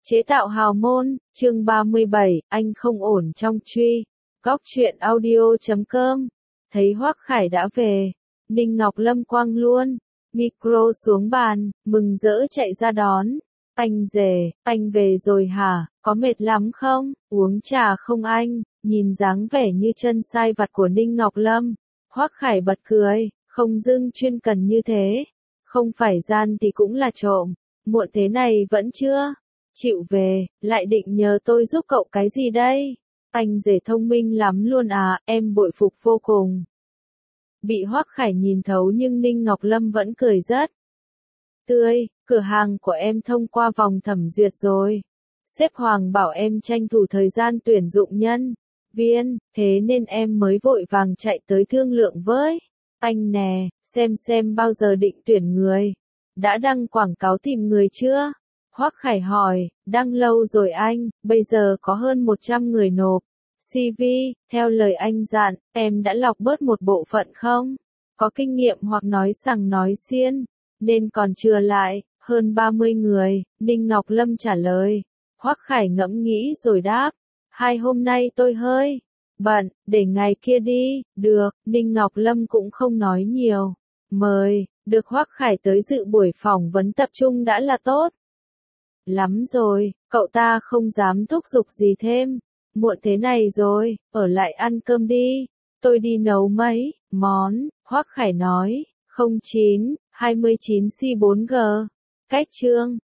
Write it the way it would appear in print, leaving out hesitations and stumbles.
Chế tạo hào môn, chương 37, anh không ổn trong truy. Góc truyện audio.com. Thấy Hoắc Khải đã về, Ninh Ngọc Lâm quăng luôn micro xuống bàn, mừng rỡ chạy ra đón. Anh rể, anh về rồi hả, có mệt lắm không, uống trà không anh? Nhìn dáng vẻ như chân sai vặt của Ninh Ngọc Lâm, Hoắc Khải bật cười, không dưng chuyên cần như thế. Không phải gian thì cũng là trộm, muộn thế này vẫn chưa chịu về, lại định nhờ tôi giúp cậu cái gì đây? Anh rể thông minh lắm luôn à, em bội phục vô cùng. Bị Hoắc Khải nhìn thấu nhưng Ninh Ngọc Lâm vẫn cười rất tươi, cửa hàng của em thông qua vòng thẩm duyệt rồi. Sếp Hoàng bảo em tranh thủ thời gian tuyển dụng nhân viên, thế nên em mới vội vàng chạy tới thương lượng với anh nè, xem bao giờ định tuyển người. Đã đăng quảng cáo tìm người chưa? Hoắc Khải hỏi, đăng lâu rồi anh, bây giờ có hơn 100 người nộp CV, theo lời anh dặn, em đã lọc bớt một bộ phận không? Có kinh nghiệm hoặc nói sằng nói xiên, nên còn chừa lại, hơn 30 người, Ninh Ngọc Lâm trả lời. Hoắc Khải ngẫm nghĩ rồi đáp, 2 hôm nay tôi hơi bận, để ngày kia đi, được, Ninh Ngọc Lâm cũng không nói nhiều. Mời, được Hoắc Khải tới dự buổi phỏng vấn tập trung đã là tốt lắm rồi, cậu ta không dám thúc giục gì thêm. Muộn thế này rồi, ở lại ăn cơm đi, tôi đi nấu mấy món, Hoắc Khải nói. 09 29 C4G. Cách chương